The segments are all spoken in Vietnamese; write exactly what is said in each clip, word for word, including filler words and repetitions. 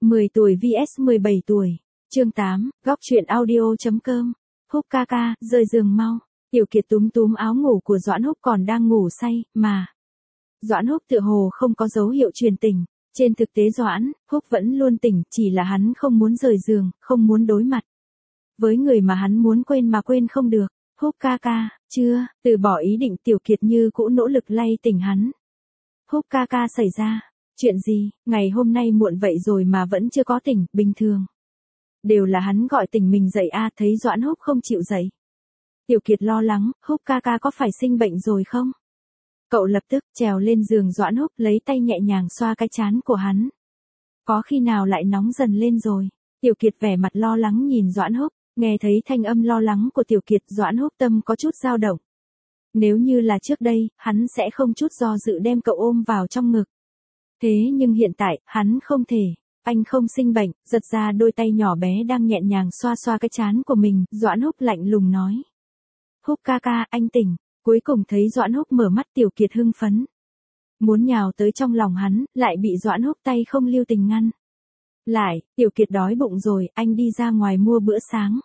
mười tuổi vs mười bảy tuổi. Chương tám, góc truyện audio chấm com. Húc ca ca, rời giường mau. Tiểu Kiệt túm túm áo ngủ của Doãn Húc còn đang ngủ say, mà. Doãn Húc tựa hồ không có dấu hiệu truyền tỉnh. Trên thực tế Doãn Húc vẫn luôn tỉnh, chỉ là hắn không muốn rời giường, không muốn đối mặt với người mà hắn muốn quên mà quên không được. Húc ca ca, chưa, từ bỏ ý định. Tiểu Kiệt như cũ nỗ lực lay tỉnh hắn. Húc ca ca, xảy ra chuyện gì, ngày hôm nay muộn vậy rồi mà vẫn chưa có tỉnh. Bình thường đều là hắn gọi tỉnh mình dậy a. Thấy Doãn Húc không chịu dậy, Tiểu Kiệt lo lắng, Húc ca ca có phải sinh bệnh rồi không? Cậu lập tức trèo lên giường Doãn Húc, lấy tay nhẹ nhàng xoa cái trán của hắn. Có khi nào lại nóng dần lên rồi? Tiểu Kiệt vẻ mặt lo lắng nhìn Doãn Húc, nghe thấy thanh âm lo lắng của Tiểu Kiệt, Doãn Húc tâm có chút dao động. Nếu như là trước đây, hắn sẽ không chút do dự đem cậu ôm vào trong ngực. Thế nhưng hiện tại, hắn không thể. Anh không sinh bệnh. Giật ra đôi tay nhỏ bé đang nhẹ nhàng xoa xoa cái trán của mình, Doãn Húc lạnh lùng nói. Húc ca ca, anh tỉnh. Cuối cùng thấy Doãn Húc mở mắt, Tiểu Kiệt hưng phấn. Muốn nhào tới trong lòng hắn, lại bị Doãn Húc tay không lưu tình ngăn. Lại, Tiểu Kiệt đói bụng rồi, anh đi ra ngoài mua bữa sáng.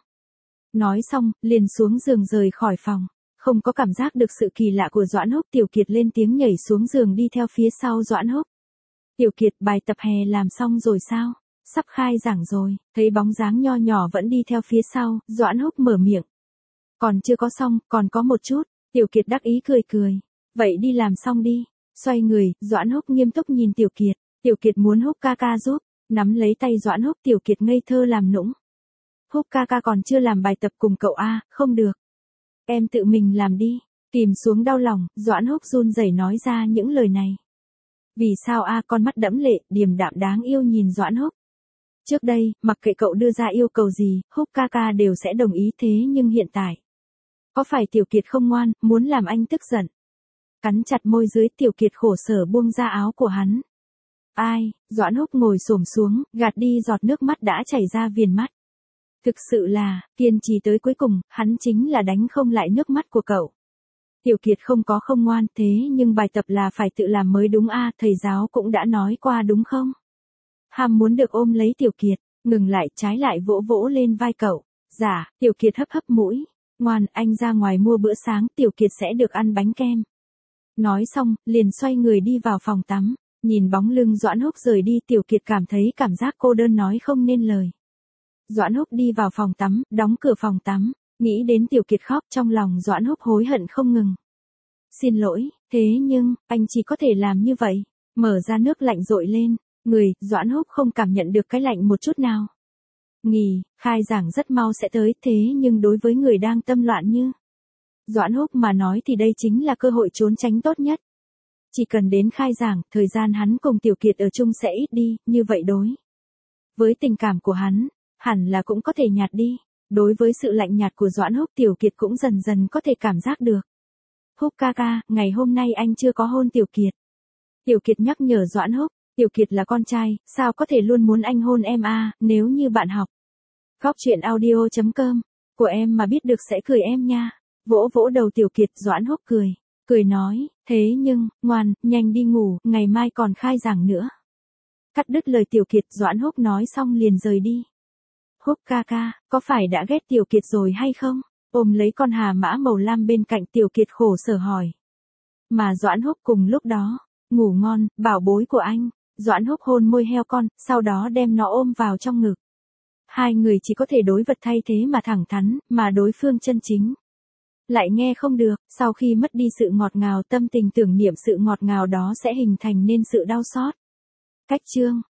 Nói xong, liền xuống giường rời khỏi phòng. Không có cảm giác được sự kỳ lạ của Doãn Húc, Tiểu Kiệt lên tiếng nhảy xuống giường đi theo phía sau Doãn Húc. Tiểu Kiệt, bài tập hè làm xong rồi sao? Sắp khai giảng rồi. Thấy bóng dáng nho nhỏ vẫn đi theo phía sau, Doãn Húc mở miệng. Còn chưa có xong, còn có một chút. Tiểu Kiệt đắc ý cười cười. Vậy đi làm xong đi. Xoay người, Doãn Húc nghiêm túc nhìn Tiểu Kiệt. Tiểu Kiệt muốn Húc ca ca giúp. Nắm lấy tay Doãn Húc, Tiểu Kiệt ngây thơ làm nũng. Húc ca ca còn chưa làm bài tập cùng cậu a, không được. Em tự mình làm đi. Kìm xuống đau lòng, Doãn Húc run rẩy nói ra những lời này. Vì sao a? Con mắt đẫm lệ, điềm đạm đáng yêu nhìn Doãn Húc. Trước đây, mặc kệ cậu đưa ra yêu cầu gì, Húc ca ca đều sẽ đồng ý, thế nhưng hiện tại. Có phải Tiểu Kiệt không ngoan, muốn làm anh tức giận? Cắn chặt môi dưới, Tiểu Kiệt khổ sở buông ra áo của hắn. Ai? Doãn Húc ngồi xổm xuống, gạt đi giọt nước mắt đã chảy ra viền mắt. Thực sự là, kiên trì tới cuối cùng, hắn chính là đánh không lại nước mắt của cậu. Tiểu Kiệt không có không ngoan, thế nhưng bài tập là phải tự làm mới đúng a, thầy giáo cũng đã nói qua đúng không? Ham muốn được ôm lấy Tiểu Kiệt, ngừng lại, trái lại vỗ vỗ lên vai cậu. Dạ, Tiểu Kiệt hấp hấp mũi. Ngoan, anh ra ngoài mua bữa sáng, Tiểu Kiệt sẽ được ăn bánh kem. Nói xong, liền xoay người đi vào phòng tắm. Nhìn bóng lưng Doãn Húc rời đi, Tiểu Kiệt cảm thấy cảm giác cô đơn nói không nên lời. Doãn Húc đi vào phòng tắm, đóng cửa phòng tắm. Nghĩ đến Tiểu Kiệt khóc, trong lòng Doãn Húc hối hận không ngừng. Xin lỗi, thế nhưng, anh chỉ có thể làm như vậy. Mở ra nước lạnh dội lên. Người, Doãn Húc không cảm nhận được cái lạnh một chút nào. Nghỉ, khai giảng rất mau sẽ tới, thế nhưng đối với người đang tâm loạn như Doãn Húc mà nói thì đây chính là cơ hội trốn tránh tốt nhất. Chỉ cần đến khai giảng, thời gian hắn cùng Tiểu Kiệt ở chung sẽ ít đi, như vậy đối với tình cảm của hắn, hẳn là cũng có thể nhạt đi. Đối với sự lạnh nhạt của Doãn Húc, Tiểu Kiệt cũng dần dần có thể cảm giác được. Húc ca ca, ngày hôm nay anh chưa có hôn Tiểu Kiệt. Tiểu Kiệt nhắc nhở Doãn Húc, Tiểu Kiệt là con trai, sao có thể luôn muốn anh hôn em a, nếu như bạn học. Góc truyện audio chấm com, của em mà biết được sẽ cười em nha. Vỗ vỗ đầu Tiểu Kiệt, Doãn Húc cười, cười nói, thế nhưng, ngoan, nhanh đi ngủ, ngày mai còn khai giảng nữa. Cắt đứt lời Tiểu Kiệt, Doãn Húc nói xong liền rời đi. Húc ca ca, có phải đã ghét Tiểu Kiệt rồi hay không? Ôm lấy con hà mã màu lam bên cạnh, Tiểu Kiệt khổ sở hỏi. Mà Doãn Húc cùng lúc đó, ngủ ngon, bảo bối của anh. Doãn Húc hôn môi heo con, sau đó đem nó ôm vào trong ngực. Hai người chỉ có thể đối vật thay thế mà thẳng thắn, mà đối phương chân chính lại nghe không được. Sau khi mất đi sự ngọt ngào, tâm tình tưởng niệm sự ngọt ngào đó sẽ hình thành nên sự đau xót. Cách chương